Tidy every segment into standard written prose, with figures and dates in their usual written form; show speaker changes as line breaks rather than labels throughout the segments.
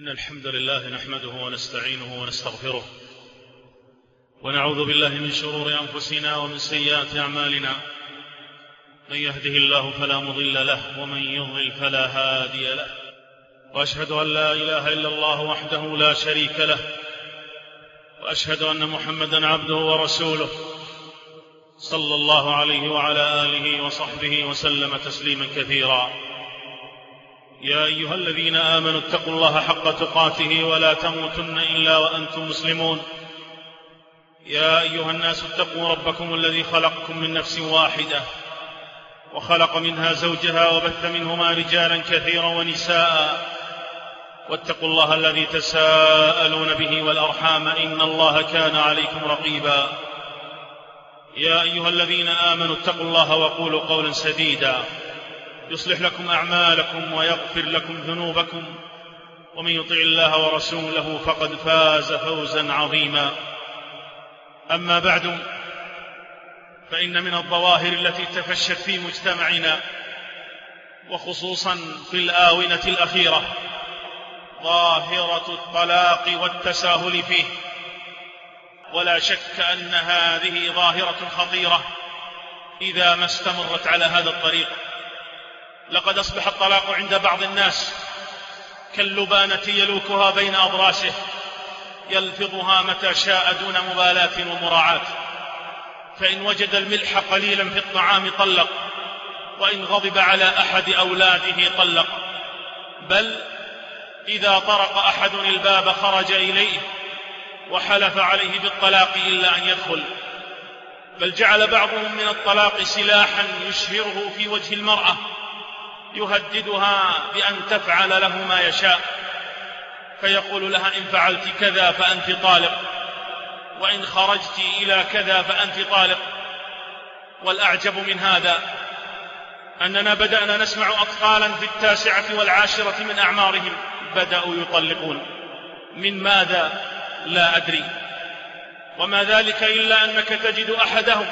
إن الحمد لله نحمده ونستعينه ونستغفره ونعوذ بالله من شرور أنفسنا ومن سيئات أعمالنا. من يهده الله فلا مضل له ومن يضلل فلا هادي له، وأشهد أن لا إله إلا الله وحده لا شريك له، وأشهد أن محمدا عبده ورسوله صلى الله عليه وعلى آله وصحبه وسلم تسليما كثيرا. يا أيها الذين آمنوا اتقوا الله حق تقاته ولا تموتن إلا وأنتم مسلمون. يا أيها الناس اتقوا ربكم الذي خلقكم من نفس واحدة وخلق منها زوجها وبث منهما رجالا كثيرا ونساء، واتقوا الله الذي تساءلون به والأرحام إن الله كان عليكم رقيبا. يا أيها الذين آمنوا اتقوا الله وقولوا قولا سديدا يصلح لكم أعمالكم ويغفر لكم ذنوبكم، ومن يطع الله ورسوله فقد فاز فوزا عظيما. أما بعد، فإن من الظواهر التي تفشت في مجتمعنا وخصوصا في الآونة الأخيرة ظاهرة الطلاق والتساهل فيه، ولا شك أن هذه ظاهرة خطيرة إذا ما استمرت على هذا الطريق. لقد أصبح الطلاق عند بعض الناس كاللبانة يلوكها بين أضراسه، يلفظها متى شاء دون مبالاة ومراعاة، فإن وجد الملح قليلا في الطعام طلق، وإن غضب على أحد أولاده طلق، بل إذا طرق أحد الباب خرج إليه وحلف عليه بالطلاق إلا أن يدخل، بل جعل بعضهم من الطلاق سلاحا يشهره في وجه المرأة، يهددها بأن تفعل له ما يشاء، فيقول لها إن فعلت كذا فأنت طالق، وإن خرجت إلى كذا فأنت طالق. والأعجب من هذا أننا بدأنا نسمع أطفالا في 19 والعاشرة من أعمارهم بدأوا يطلقون. من ماذا؟ لا أدري. وما ذلك إلا أنك تجد أحدهم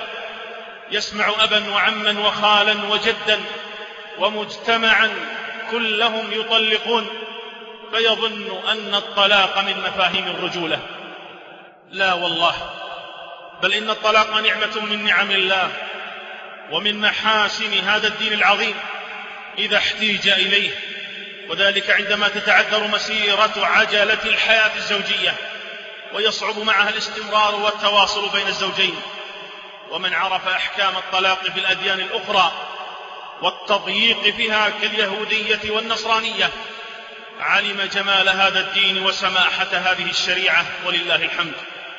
يسمع أبا وعما وخالا وجدا ومجتمعا كلهم يطلقون، فيظن أن الطلاق من مفاهيم الرجولة. لا والله، بل إن الطلاق نعمة من نعم الله ومن محاسن هذا الدين العظيم إذا احتيج إليه، وذلك عندما تتعذر مسيرة عجلة الحياة الزوجية ويصعب معها الاستمرار والتواصل بين الزوجين. ومن عرف أحكام الطلاق في الأديان الأخرى والتضييق فيها كاليهودية والنصرانية علم جمال هذا الدين وسماحة هذه الشريعة، ولله الحمد.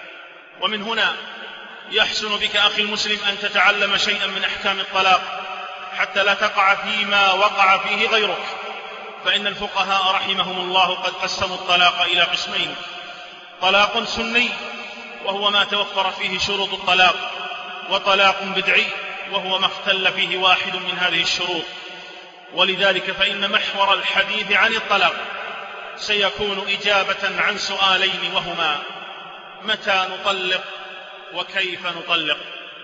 ومن هنا يحسن بك أخي المسلم أن تتعلم شيئا من أحكام الطلاق حتى لا تقع فيما وقع فيه غيرك، فإن الفقهاء رحمهم الله قد قسموا الطلاق إلى قسمين: طلاق سني وهو ما توفر فيه شروط الطلاق، وطلاق بدعي وهو ما اختل فيه واحد من هذه الشروط. ولذلك فإن محور الحديث عن الطلاق سيكون إجابة عن سؤالين، وهما: متى نطلق؟ وكيف نطلق؟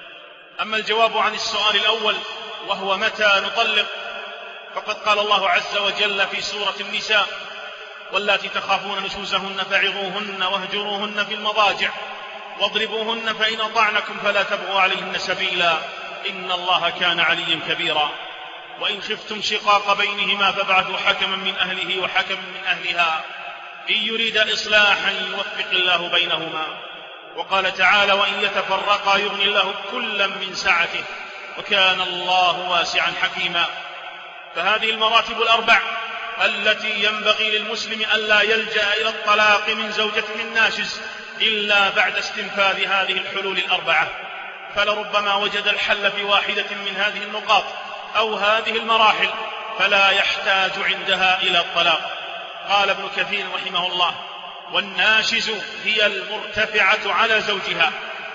أما الجواب عن السؤال الأول وهو متى نطلق، فقد قال الله عز وجل في سورة النساء: واللاتي تخافون نشوزهن فعظوهن واهجروهن في المضاجع واضربوهن فإن أطعنكم فلا تبغوا عليهن سبيلا إن الله كان عليا كبيرا. وإن خفتم شقاق بينهما فابعثوا حكما من أهله وحكما من أهلها إن يريد إصلاحا يوفق الله بينهما. وقال تعالى: وإن يتفرقا يغني الله كلا من سعته وكان الله واسعا حكيما. فهذه المراتب الأربع التي ينبغي للمسلم ألا يلجأ إلى الطلاق من زوجته الناشز إلا بعد استنفاذ هذه الحلول الأربعة، فلربما وجد الحل في واحدة من هذه النقاط أو هذه المراحل فلا يحتاج عندها إلى الطلاق. قال ابن كثير رحمه الله: والناشز هي المرتفعة على زوجها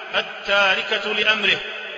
التاركة لأمره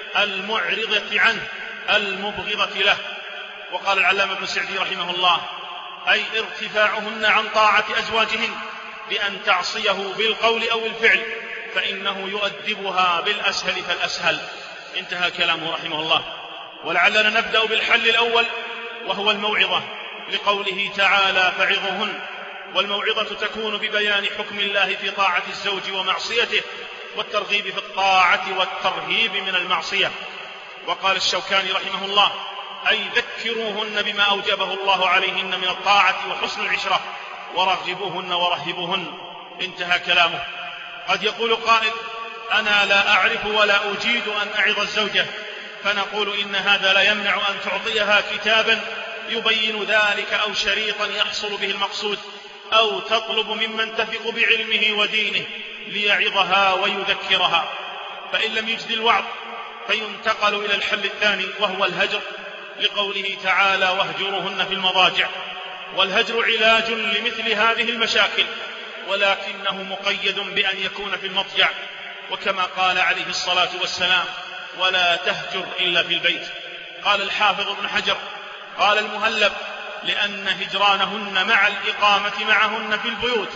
المعرضة عنه المبغضة له. وقال العلامة ابن سعدي رحمه الله: أي ارتفاعهن عن طاعة أزواجهن بأن تعصيه بالقول أو الفعل، فإنه يؤدبها بالأسهل فالأسهل. انتهى كلامه رحمه الله. ولعلنا نبدأ بالحل الأول وهو الموعظة، لقوله تعالى: فعظوهن، والموعظة تكون ببيان حكم الله في طاعة الزوج ومعصيته، والترغيب في الطاعة والترهيب من المعصية. وقال الشوكاني رحمه الله: أي ذكروهن بما أوجبه الله عليهن من الطاعة وحسن العشرة، ورغبوهن ورهبوهن. انتهى كلامه. قد يقول قائل: أنا لا أعرف ولا أجيد أن أعظ الزوجة، فنقول إن هذا لا يمنع أن تعطيها كتابا يبين ذلك، أو شريطا يحصل به المقصود، أو تطلب ممن تثق بعلمه ودينه ليعظها ويذكرها. فإن لم يجد الوعظ فينتقل إلى الحل الثاني، وهو الهجر، لقوله تعالى: واهجروهن في المضاجع. والهجر علاج لمثل هذه المشاكل، ولكنه مقيد بأن يكون في المضجع، وكما قال عليه الصلاة والسلام: ولا تهجر إلا في البيت. قال الحافظ ابن حجر: قال المهلب: لأن هجرانهن مع الإقامة معهن في البيوت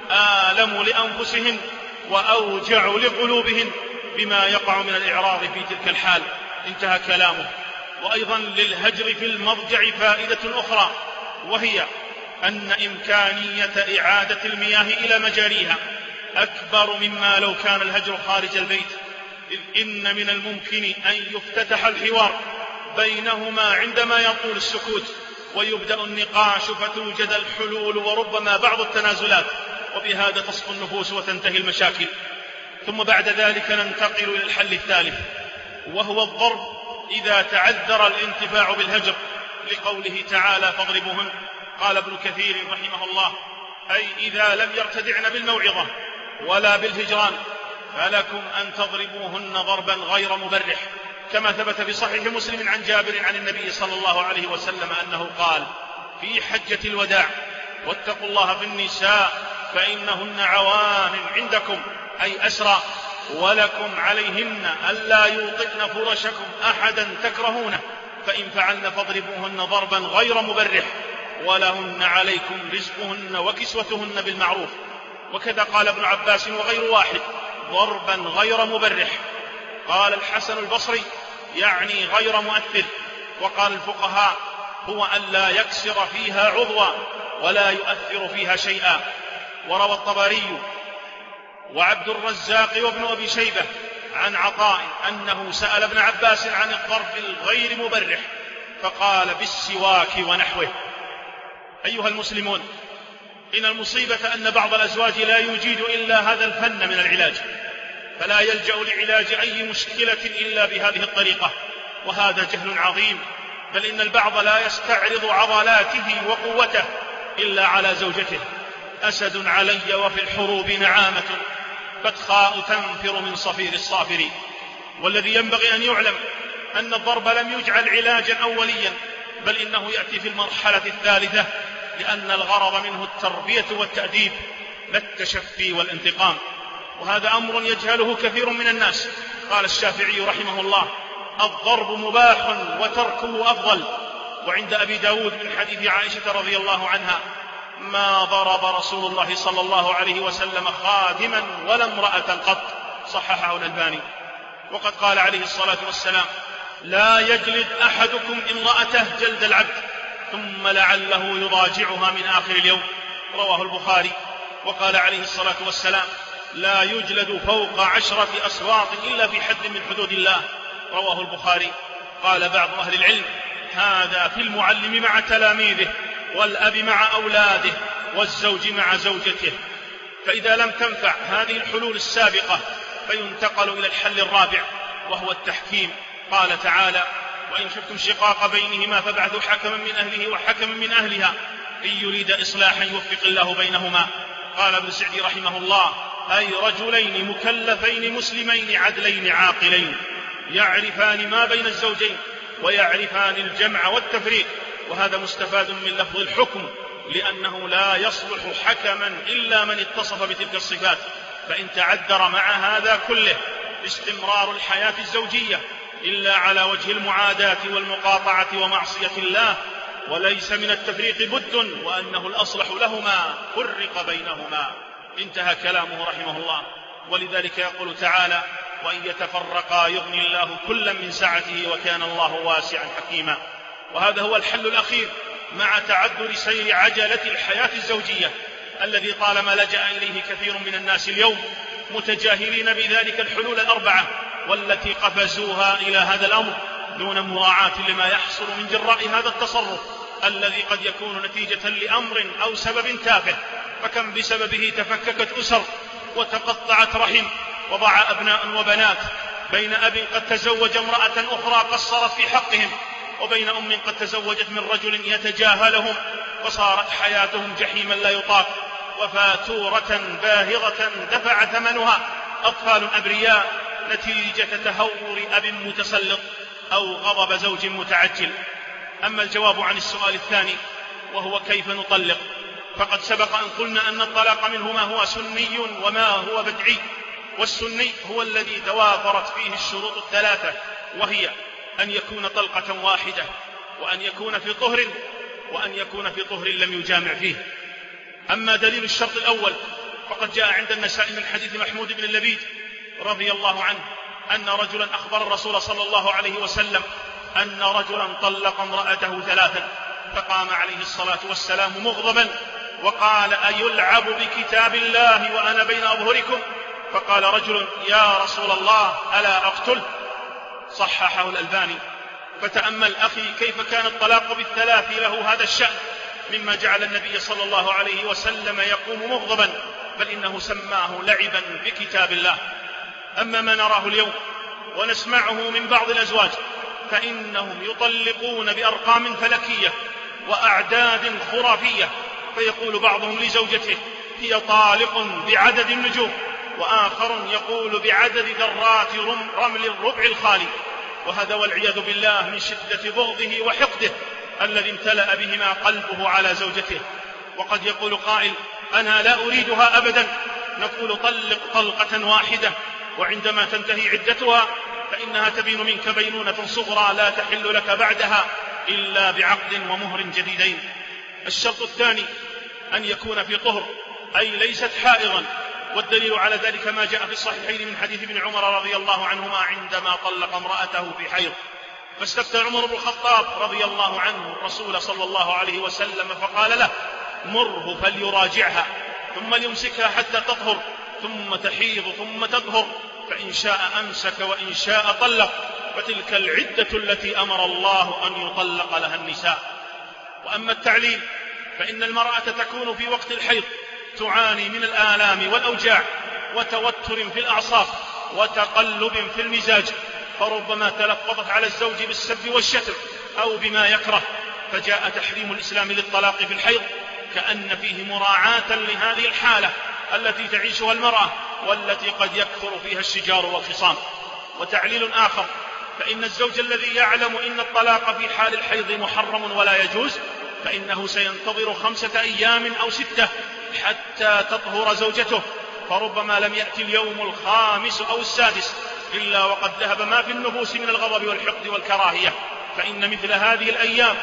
آلم لأنفسهن وأوجع لقلوبهن بما يقع من الإعراض في تلك الحال. انتهى كلامه. وأيضا للهجر في المضجع فائدة أخرى، وهي أن إمكانية إعادة المياه إلى مجاريها أكبر مما لو كان الهجر خارج البيت، إذ إن من الممكن أن يفتتح الحوار بينهما عندما يطول السكوت، ويبدأ النقاش فتوجد الحلول وربما بعض التنازلات، وبهذا تصفو النفوس وتنتهي المشاكل. ثم بعد ذلك ننتقل إلى الحل الثالث، وهو الضرب إذا تعذر الانتفاع بالهجر، لقوله تعالى: فاضربوهن. قال ابن كثير رحمه الله: أي إذا لم يرتدعن بالموعظة ولا بالهجران فلكم أن تضربوهن ضربا غير مبرح، كما ثبت في صحيح مسلم عن جابر عن النبي صلى الله عليه وسلم أنه قال في حجة الوداع: واتقوا الله في النساء فإنهن عوان عندكم، أي أسرى، ولكم عليهن ألا يوطئن فرشكم أحدا تكرهونه، فإن فعلن فاضربوهن ضربا غير مبرح، ولهن عليكم رزقهن وكسوتهن بالمعروف. وكذا قال ابن عباس وغير واحد: ضربا غير مبرح. قال الحسن البصري: يعني غير مؤثر. وقال الفقهاء: هو أن لا يكسر فيها عضوا ولا يؤثر فيها شيئا. وروى الطبري وعبد الرزاق وابن أبي شيبة عن عطاء أنه سأل ابن عباس عن الضرب الغير مبرح فقال: بالسواك ونحوه. أيها المسلمون، إن المصيبة أن بعض الأزواج لا يجيد إلا هذا الفن من العلاج، فلا يلجأ لعلاج أي مشكلة إلا بهذه الطريقة، وهذا جهل عظيم. بل إن البعض لا يستعرض عضلاته وقوته إلا على زوجته. أسد علي وفي الحروب نعامة، فتخاء تنفر من صفير الصافر. والذي ينبغي أن يعلم أن الضرب لم يجعل علاجا أوليا، بل إنه يأتي في المرحلة الثالثة، لأن الغرض منه التربية والتأديب لا التشفي والانتقام، وهذا أمر يجهله كثير من الناس. قال الشافعي رحمه الله: الضرب مباح وتركه أفضل. وعند أبي داود من حديث عائشة رضي الله عنها: ما ضرب رسول الله صلى الله عليه وسلم خادما ولا امرأة قط، صححه الألباني. وقد قال عليه الصلاة والسلام: لا يجلد أحدكم امرأته جلد العبد ثم لعله يضاجعها من آخر اليوم، رواه البخاري. وقال عليه الصلاة والسلام: لا يجلد فوق 10 أصوات إلا في حد من حدود الله، رواه البخاري. قال بعض أهل العلم: هذا في المعلم مع تلاميذه، والأب مع أولاده، والزوج مع زوجته. فإذا لم تنفع هذه الحلول السابقة فينتقل إلى الحل الرابع، وهو التحكيم. قال تعالى: وإن شفتم شقاق بينهما فابعثوا حكما من أهله وحكما من أهلها إن يريد إصلاحا يوفق الله بينهما. قال ابن سعدي رحمه الله: أي رجلين مكلفين مسلمين عدلين عاقلين يعرفان ما بين الزوجين ويعرفان الجمع والتفريق. وهذا مستفاد من لفظ الحكم، لأنه لا يصلح حكما إلا من اتصف بتلك الصفات. فإن تعذر مع هذا كله استمرار الحياة الزوجية إلا على وجه المعاداة والمقاطعة ومعصية الله، وليس من التفريق بد، وأنه الأصلح لهما فرق بينهما. انتهى كلامه رحمه الله. ولذلك يقول تعالى: وإن يتفرقا يغني الله كلا من سعته وكان الله واسعا حكيما. وهذا هو الحل الأخير مع تعذر سير عجلة الحياة الزوجية، الذي طالما لجأ إليه كثير من الناس اليوم متجاهلين بذلك الحلول الأربعة والتي قفزوها إلى هذا الأمر دون مراعاة لما يحصل من جراء هذا التصرف الذي قد يكون نتيجة لأمر أو سبب تافه، فكم بسببه تفككت أسر وتقطعت رحم وضاع أبناء وبنات بين أب قد تزوج امرأة أخرى قصرت في حقهم، وبين أم قد تزوجت من رجل يتجاهلهم، وصارت حياتهم جحيما لا يطاق، وفاتورة باهظة دفع ثمنها أطفال أبرياء نتيجة تهور أب متسلط أو غضب زوج متعجل. أما الجواب عن السؤال الثاني وهو كيف نطلق، فقد سبق أن قلنا أن الطلاق منه ما هو سني وما هو بدعي، والسني هو الذي توافرت فيه الشروط الثلاثة، وهي أن يكون طلقة واحدة، وأن يكون في طهر، وأن يكون في طهر لم يجامع فيه. أما دليل الشرط الأول فقد جاء عند النسائي من حديث محمود بن اللبيد رضي الله عنه أن رجلا أخبر الرسول صلى الله عليه وسلم أن رجلا طلق امرأته ثلاثا، فقام عليه الصلاة والسلام مغضبا وقال: أيلعب بكتاب الله وأنا بين أظهركم؟ فقال رجل: يا رسول الله ألا أقتله؟ صححه الألباني. فتأمل أخي كيف كان الطلاق بالثلاث له هذا الشأن، مما جعل النبي صلى الله عليه وسلم يقوم مغضبا، بل إنه سماه لعبا بكتاب الله. أما ما نراه اليوم ونسمعه من بعض الأزواج فإنهم يطلقون بأرقام فلكية وأعداد خرافية، فيقول بعضهم لزوجته: هي طالق بعدد النجوم، وآخر يقول بعدد ذرات رمل الربع الخالي، وهذا والعياذ بالله من شدة بغضه وحقده الذي امتلأ بهما قلبه على زوجته. وقد يقول قائل: أنا لا أريدها أبدا، نقول: طلق طلقة واحدة، وعندما تنتهي عدتها فإنها تبين منك بينونة صغرى لا تحل لك بعدها إلا بعقد ومهر جديدين. الشرط الثاني أن يكون في طهر، أي ليست حائضا، والدليل على ذلك ما جاء في الصحيحين من حديث ابن عمر رضي الله عنهما عندما طلق امرأته في حيض، فاستفتى عمر بن الخطاب رضي الله عنه الرسول صلى الله عليه وسلم فقال له: مره فليراجعها ثم ليمسكها حتى تطهر ثم تحيض ثم تطهر، فإن شاء أمسك وإن شاء طلق، فتلك العدة التي أمر الله أن يطلق لها النساء. وأما التعليل فإن المرأة تكون في وقت الحيض تعاني من الآلام والأوجاع وتوتر في الأعصاب وتقلب في المزاج، فربما تلفظت على الزوج بالسب والشتم أو بما يكره، فجاء تحريم الإسلام للطلاق في الحيض كأن فيه مراعاة لهذه الحالة التي تعيشها المرأة والتي قد يكثر فيها الشجار والخصام. وتعليل آخر فإن الزوج الذي يعلم إن الطلاق في حال الحيض محرم ولا يجوز فإنه سينتظر 5 أيام أو 6 حتى تطهر زوجته، فربما لم يأتي اليوم الخامس أو السادس إلا وقد ذهب ما في النفوس من الغضب والحقد والكراهية، فإن مثل هذه الأيام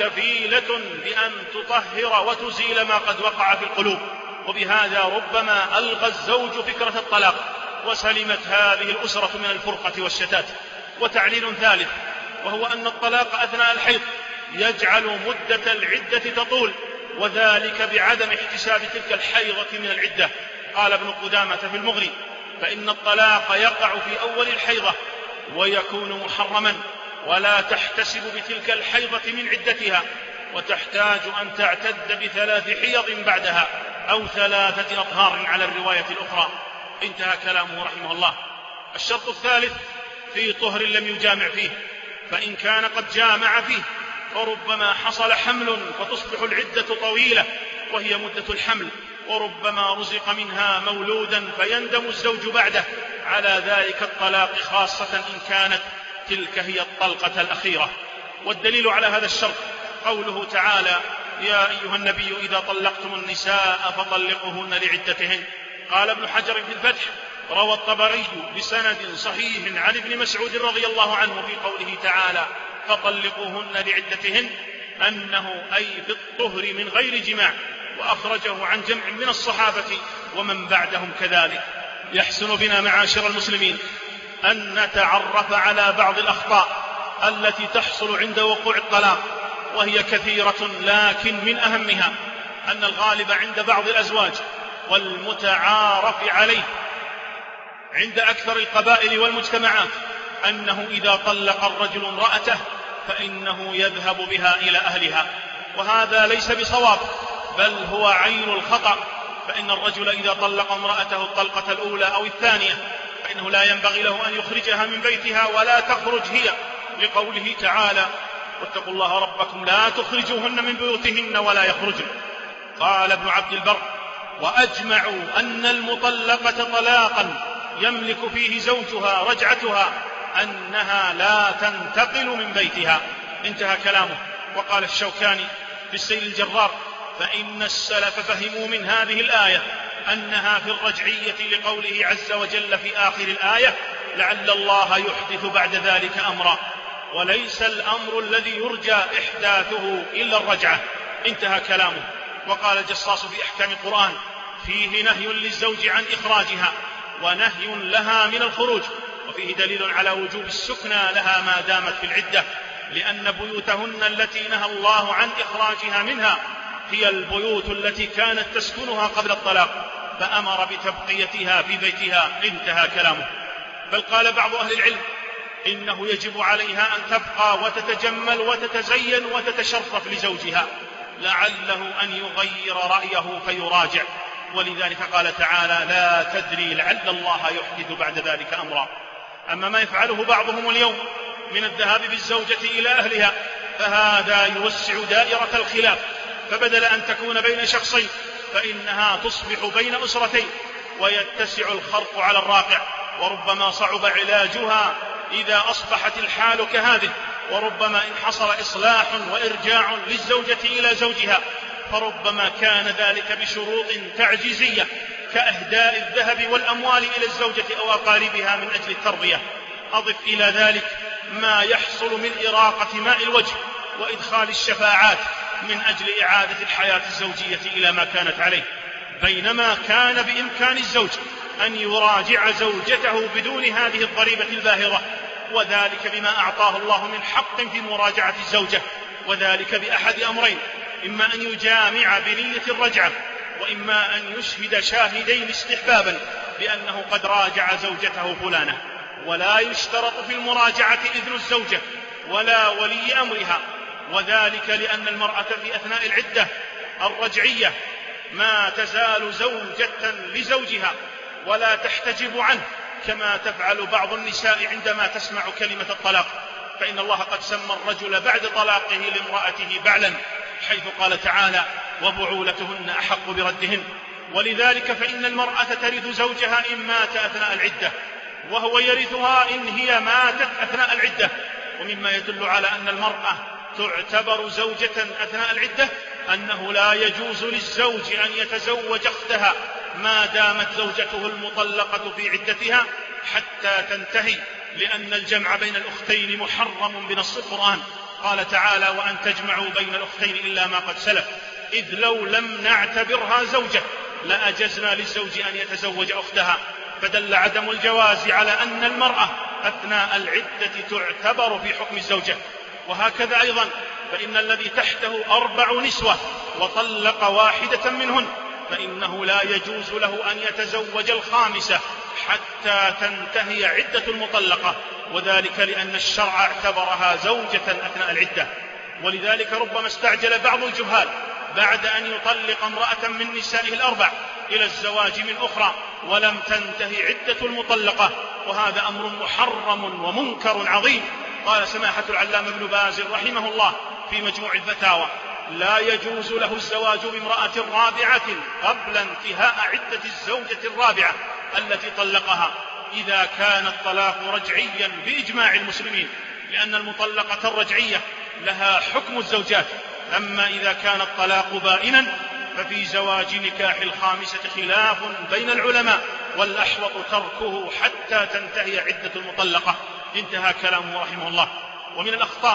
كفيلة بأن تطهر وتزيل ما قد وقع في القلوب، وبهذا ربما ألغى الزوج فكرة الطلاق وسلمت هذه الأسرة من الفرقة والشتات. وتعليل ثالث وهو أن الطلاق أثناء الحيض يجعل مدة العدة تطول، وذلك بعدم احتساب تلك الحيضة من العدة. قال ابن قدامة في المغني: فإن الطلاق يقع في أول الحيضة ويكون محرما، ولا تحتسب بتلك الحيضة من عدتها، وتحتاج أن تعتد ب3 حيض بعدها أو 3 أطهار على الرواية الأخرى. انتهى كلامه رحمه الله. الشرط الثالث في طهر لم يجامع فيه، فإن كان قد جامع فيه فربما حصل حمل فتصبح العدة طويلة وهي مدة الحمل، وربما رزق منها مولودا فيندم الزوج بعده على ذلك الطلاق، خاصة إن كانت تلك هي الطلقة الأخيرة. والدليل على هذا الشرط قوله تعالى: يا أيها النبي إذا طلقتم النساء فطلقوهن لعدتهن. قال ابن حجر في الفتح: روى الطبري بسند صحيح عن ابن مسعود رضي الله عنه في قوله تعالى: فطلقوهن لعدتهن، أنه أي في الطهر من غير جماع، وأخرجه عن جمع من الصحابة ومن بعدهم كذلك. يحسن بنا معاشر المسلمين أن نتعرف على بعض الأخطاء التي تحصل عند وقوع الطلاق، وهي كثيرة، لكن من أهمها أن الغالب عند بعض الأزواج والمتعارف عليه عند أكثر القبائل والمجتمعات أنه إذا طلق الرجل امرأته فإنه يذهب بها إلى أهلها، وهذا ليس بصواب، بل هو عين الخطأ. فإن الرجل إذا طلق امرأته الطلقة الأولى أو الثانية فإنه لا ينبغي له أن يخرجها من بيتها ولا تخرج هي، لقوله تعالى: واتقوا الله ربكم لا تخرجوهن من بيوتهن ولا يخرجن. قال ابن عبد البر: وأجمعوا أن المطلقة طلاقا يملك فيه زوجها رجعتها أنها لا تنتقل من بيتها. انتهى كلامه. وقال الشوكاني في السيل الجرار: فإن السلف فهموا من هذه الآية أنها في الرجعية لقوله عز وجل في آخر الآية: لعل الله يحدث بعد ذلك أمرا، وليس الأمر الذي يرجى إحداثه إلا الرجعة. انتهى كلامه. وقال الجصاص في أحكام القرآن: فيه نهي للزوج عن إخراجها ونهي لها من الخروج، وفيه دليل على وجوب السكنى لها ما دامت في العدة، لأن بيوتهن التي نهى الله عن إخراجها منها هي البيوت التي كانت تسكنها قبل الطلاق، فأمر بتبقيتها في بيتها. انتهى كلامه. بل قال بعض أهل العلم إنه يجب عليها أن تبقى وتتجمل وتتزين وتتشرف لزوجها، لعله أن يغير رأيه فيراجع. ولذلك قال تعالى: لا تدري لعل الله يحدث بعد ذلك أمرا. أما ما يفعله بعضهم اليوم من الذهاب بالزوجة إلى أهلها فهذا يوسع دائرة الخلاف، فبدل أن تكون بين شخصين فإنها تصبح بين أسرتين، ويتسع الخرق على الراقع، وربما صعب علاجها إذا أصبحت الحال كهذه، وربما إن حصل إصلاح وإرجاع للزوجة إلى زوجها فربما كان ذلك بشروط تعجيزية كإهداء الذهب والأموال إلى الزوجة أو أقاربها من أجل التربية. أضف إلى ذلك ما يحصل من إراقة ماء الوجه وإدخال الشفاعات من أجل إعادة الحياة الزوجية إلى ما كانت عليه، بينما كان بإمكان الزوج أن يراجع زوجته بدون هذه الضريبة الباهظة، وذلك بما أعطاه الله من حق في مراجعة الزوجة، وذلك بأحد أمرين: إما أن يجامع بنية الرجعة، وإما أن يشهد شاهدين استحبابا بأنه قد راجع زوجته فلانة. ولا يشترط في المراجعة إذن الزوجة ولا ولي أمرها، وذلك لأن المرأة في أثناء العدة الرجعية ما تزال زوجة لزوجها ولا تحتجب عنه كما تفعل بعض النساء عندما تسمع كلمة الطلاق، فإن الله قد سمى الرجل بعد طلاقه لامرأته بعلا، حيث قال تعالى: وبعولتهن أحق بردهن. ولذلك فإن المرأة ترث زوجها إن مات أثناء العدة، وهو يرثها إن هي ماتت أثناء العدة. ومما يدل على أن المرأة تعتبر زوجة أثناء العدة أنه لا يجوز للزوج أن يتزوج أختها ما دامت زوجته المطلقة في عدتها حتى تنتهي، لأن الجمع بين الأختين محرم بنص القرآن. قال تعالى: وأن تجمعوا بين الأختين إلا ما قد سلف، إذ لو لم نعتبرها زوجة لأجزنا للزوج أن يتزوج أختها، فدل عدم الجواز على أن المرأة أثناء العدة تعتبر في حكم الزوجة. وهكذا أيضا فإن الذي تحته 4 نسوة وطلق واحدة منهن فإنه لا يجوز له أن يتزوج الخامسة حتى تنتهي عدة المطلقة، وذلك لأن الشرع اعتبرها زوجة أثناء العدة. ولذلك ربما استعجل بعض الجهال بعد أن يطلق امرأة من نسائه 4 إلى الزواج من أخرى ولم تنتهي عدة المطلقة، وهذا أمر محرم ومنكر عظيم. قال سماحة العلامة ابن باز رحمه الله في مجموع الفتاوى: لا يجوز له الزواج بامرأة رابعة قبل انتهاء عدة الزوجة الرابعة التي طلقها إذا كان الطلاق رجعيا بإجماع المسلمين، لأن المطلقة الرجعية لها حكم الزوجات. أما إذا كان الطلاق بائنا ففي زواج نكاح الخامسة خلاف بين العلماء، والأحوط تركه حتى تنتهي عدة المطلقة. انتهى كلامه رحمه الله. ومن الأخطاء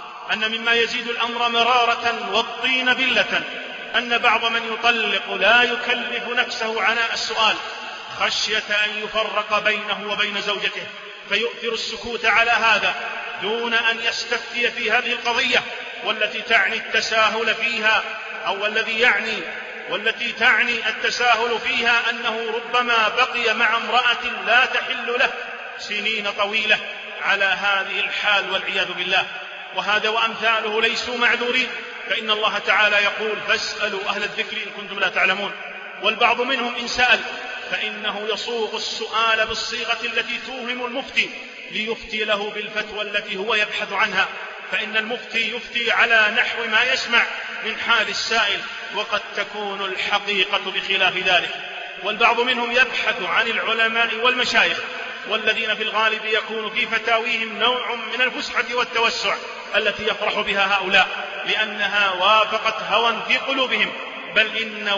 أن مما يزيد الأمر مرارة والطين بلة أن بعض من يطلق لا يكلف نفسه عناء السؤال خشية أن يفرق بينه وبين زوجته، فيؤثر السكوت على هذا دون أن يستفتي في هذه القضية، والتي تعني التساهل فيها أو الذي يعني والتي تعني التساهل فيها أنه ربما بقي مع امرأة لا تحل له سنين طويلة على هذه الحال والعياذ بالله. وهذا وأمثاله ليسوا معذورين، فإن الله تعالى يقول: فاسألوا أهل الذكر إن كنتم لا تعلمون. والبعض منهم إن سأل فإنه يصوغ السؤال بالصيغة التي توهم المفتي ليفتي له بالفتوى التي هو يبحث عنها، فإن المفتي يفتي على نحو ما يسمع من حال السائل، وقد تكون الحقيقة بخلاف ذلك. والبعض منهم يبحث عن العلماء والمشايخ، والذين في الغالب يكون في فتاويهم نوع من الفسحة والتوسع التي يفرح بها هؤلاء، لأنها وافقت هوى في قلوبهم، بل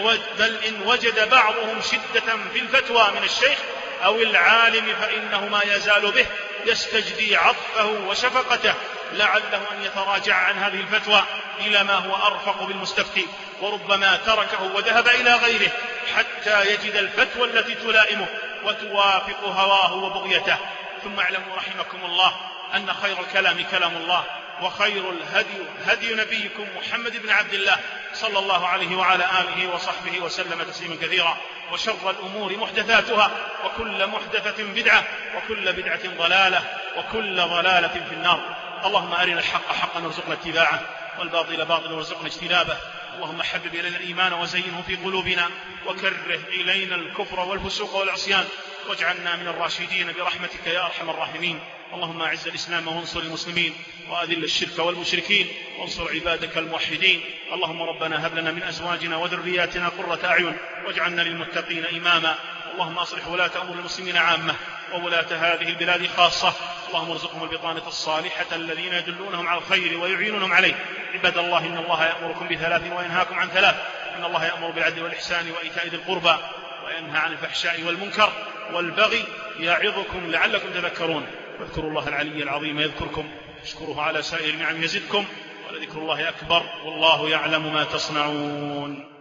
إن وجد بعضهم شدة في الفتوى من الشيخ أو العالم فإنه ما يزال به يستجدي عطفه وشفقته، لعله أن يتراجع عن هذه الفتوى إلى ما هو أرفق بالمستفتي، وربما تركه وذهب إلى غيره حتى يجد الفتوى التي تلائمه وتوافق هواه وبغيته. ثم اعلموا رحمكم الله أن خير الكلام كلام الله، وخير الهدي هدي نبيكم محمد بن عبد الله صلى الله عليه وعلى آله وصحبه وسلم تسليما كثيرا. وشر الأمور محدثاتها، وكل محدثة بدعة، وكل بدعة ضلالة، وكل ضلالة في النار. اللهم أرنا الحق حقا وارزقنا اتباعه، والباطل باطلا وارزقنا اجتنابه. اللهم حبب إلينا الإيمان وزينه في قلوبنا، وكره إلينا الكفر والفسوق والعصيان، واجعلنا من الراشدين برحمتك يا أرحم الراحمين. اللهم أعز الإسلام وانصر المسلمين، وأذل الشرك والمشركين، وانصر عبادك الموحدين. اللهم ربنا هب لنا من أزواجنا وذرياتنا قرة أعين، واجعلنا للمتقين إماما. اللهم أصلح ولاة أمور المسلمين عامة، وولاة هذه البلاد خاصة. اللهم ارزقهم البطانة الصالحة الذين يدلونهم على الخير ويعينونهم عليه. عباد الله، إن الله يأمركم بثلاث وينهاكم عن ثلاث: إن الله يأمر بالعدل والإحسان وإيتاء ذي القربى، وينهى عن الفحشاء والمنكر والبغي، يعظكم لعلكم تذكرون. فاذكروا الله العلي العظيم يذكركم، اشكروه على سائر النعم يزدكم، ولذكر الله أكبر، والله يعلم ما تصنعون.